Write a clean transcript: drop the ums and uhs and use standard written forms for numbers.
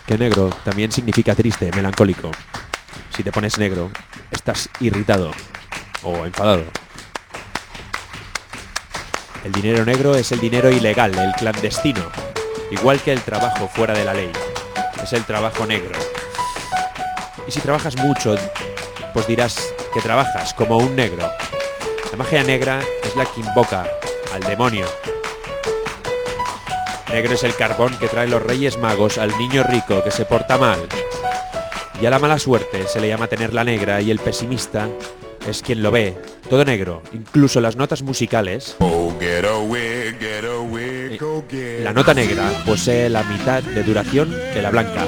Que negro también significa triste, melancólico. Si te pones negro, estás irritado o enfadado. El dinero negro es el dinero ilegal, el clandestino, igual que el trabajo fuera de la ley. Es el trabajo negro. Y si trabajas mucho, pues dirás que trabajas como un negro. La magia negra es la que invoca al demonio. Negro es el carbón que traen los Reyes Magos al niño rico que se porta mal. Y a la mala suerte se le llama tenerla negra, y el pesimista es quien lo ve todo negro, incluso las notas musicales. La nota negra posee la mitad de duración de la blanca.